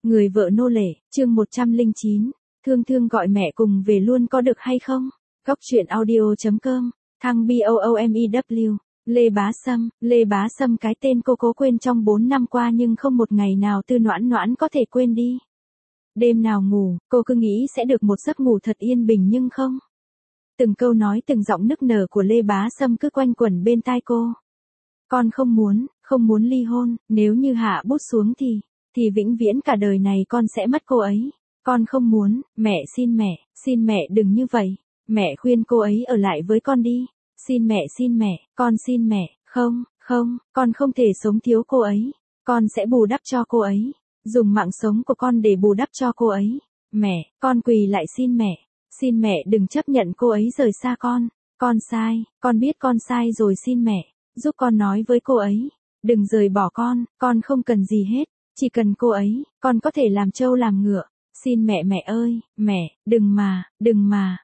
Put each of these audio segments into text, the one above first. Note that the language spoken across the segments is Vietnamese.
Người vợ nô lệ, chương 109. Thương thương gọi mẹ cùng về luôn có được hay không? Góc truyện audio.com, thăng BOOMEW. Lê Bá Sâm cái tên cô cố quên trong 4 năm qua nhưng không một ngày nào Tư Noãn Noãn có thể quên đi. Đêm nào ngủ, cô cứ nghĩ sẽ được một giấc ngủ thật yên bình nhưng không. Từng câu nói từng giọng nức nở của Lê Bá Sâm cứ quanh quẩn bên tai cô. Con không muốn ly hôn, nếu như hạ bút xuống thì vĩnh viễn cả đời này con sẽ mất cô ấy. Con không muốn, mẹ xin mẹ đừng như vậy. Mẹ khuyên cô ấy ở lại với con đi. Xin mẹ, con xin mẹ, không, con không thể sống thiếu cô ấy. Con sẽ bù đắp cho cô ấy. Dùng mạng sống của con để bù đắp cho cô ấy. Mẹ, con quỳ lại xin mẹ đừng chấp nhận cô ấy rời xa con. Con sai, con biết con sai rồi xin mẹ, giúp con nói với cô ấy. Đừng rời bỏ con không cần gì hết. Chỉ cần cô ấy, con có thể làm trâu làm ngựa. Xin mẹ ơi, mẹ, đừng mà,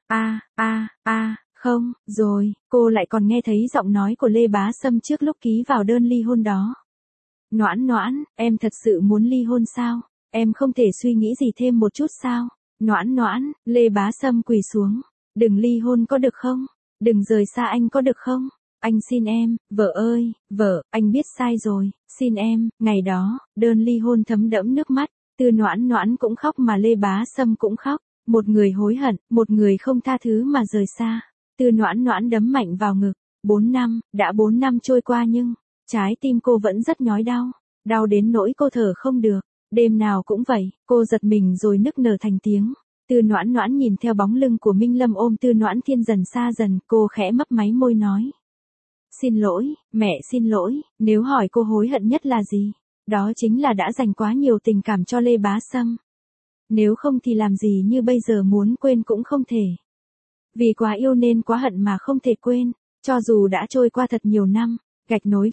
không, rồi, cô lại còn nghe thấy giọng nói của Lê Bá Sâm trước lúc ký vào đơn ly hôn đó. Noãn, em thật sự muốn ly hôn sao? Em không thể suy nghĩ gì thêm một chút sao? Noãn, Lê Bá Sâm quỳ xuống. Đừng ly hôn có được không? Đừng rời xa anh có được không? Anh xin em, vợ ơi, vợ, anh biết sai rồi, xin em. Ngày đó, đơn ly hôn thấm đẫm nước mắt. Tư Noãn cũng khóc mà Lê Bá Sâm cũng khóc. Một người hối hận, một người không tha thứ mà rời xa. Tư Noãn đấm mạnh vào ngực. 4 năm, đã 4 năm trôi qua nhưng trái tim cô vẫn rất nhói đau. Đau đến nỗi cô thở không được. Đêm nào cũng vậy, cô giật mình rồi nức nở thành tiếng. Tư Noãn nhìn theo bóng lưng của Minh Lâm ôm Tư Noãn Thiên dần xa dần, cô khẽ mấp máy môi nói. Xin lỗi, mẹ xin lỗi, nếu hỏi cô hối hận nhất là gì? Đó chính là đã dành quá nhiều tình cảm cho Lê Bá Sâm. Nếu không thì làm gì như bây giờ muốn quên cũng không thể. Vì quá yêu nên quá hận mà không thể quên, cho dù đã trôi qua thật nhiều năm. Gạch nối.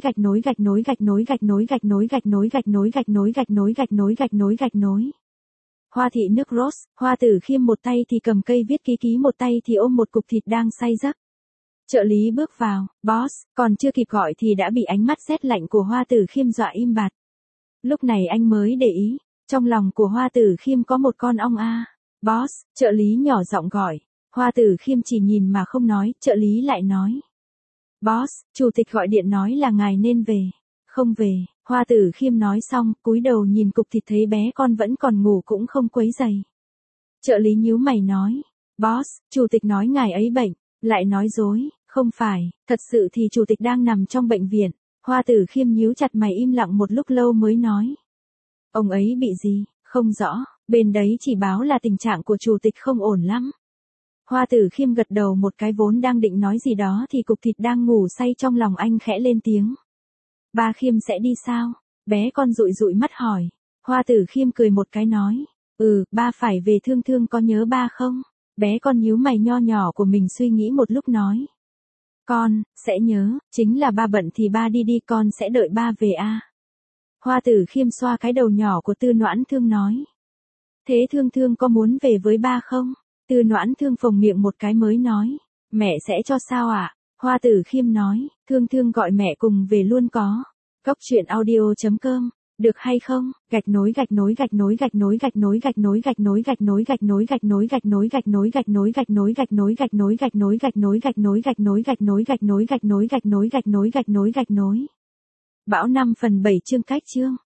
Hoa thị nước Rose, Hoa Tử Khiêm một tay thì cầm cây viết ký một tay thì ôm một cục thịt đang say giấc. Trợ lý bước vào, boss, còn chưa kịp gọi thì đã bị ánh mắt rét lạnh của Hoa Tử Khiêm dọa im bặt. Lúc này anh mới để ý, trong lòng của Hoa Tử Khiêm có một con ong a. Boss, trợ lý nhỏ giọng gọi. Hoa Tử Khiêm chỉ nhìn mà không nói, trợ lý lại nói. Boss, chủ tịch gọi điện nói là ngài nên về. Không về, Hoa Tử Khiêm nói xong, cúi đầu nhìn cục thịt thấy bé con vẫn còn ngủ cũng không quấy giày. Trợ lý nhíu mày nói. Boss, chủ tịch nói ngài ấy bệnh, lại nói dối, không phải, thật sự thì chủ tịch đang nằm trong bệnh viện. Hoa Tử Khiêm nhíu chặt mày im lặng một lúc lâu mới nói. Ông ấy bị gì, không rõ, bên đấy chỉ báo là tình trạng của chủ tịch không ổn lắm. Hoa Tử Khiêm gật đầu một cái vốn đang định nói gì đó thì cục thịt đang ngủ say trong lòng anh khẽ lên tiếng. Ba Khiêm sẽ đi sao? Bé con dụi mắt hỏi. Hoa Tử Khiêm cười một cái nói. Ba phải về thương có nhớ ba không? Bé con nhíu mày nho nhỏ của mình suy nghĩ một lúc nói. Con, sẽ nhớ, chính là ba bận thì ba đi con sẽ đợi ba về a. Hoa Tử Khiêm xoa cái đầu nhỏ của Tư Noãn Thương nói. Thế thương có muốn về với ba không? Tư Noãn Thương phồng miệng một cái mới nói. Mẹ sẽ cho sao ạ? Hoa Tử Khiêm nói. Thương gọi mẹ cùng về luôn có. Góc truyện audio.com, được hay không? Gạch nối. Bão 5 phần 7 chương cách chương.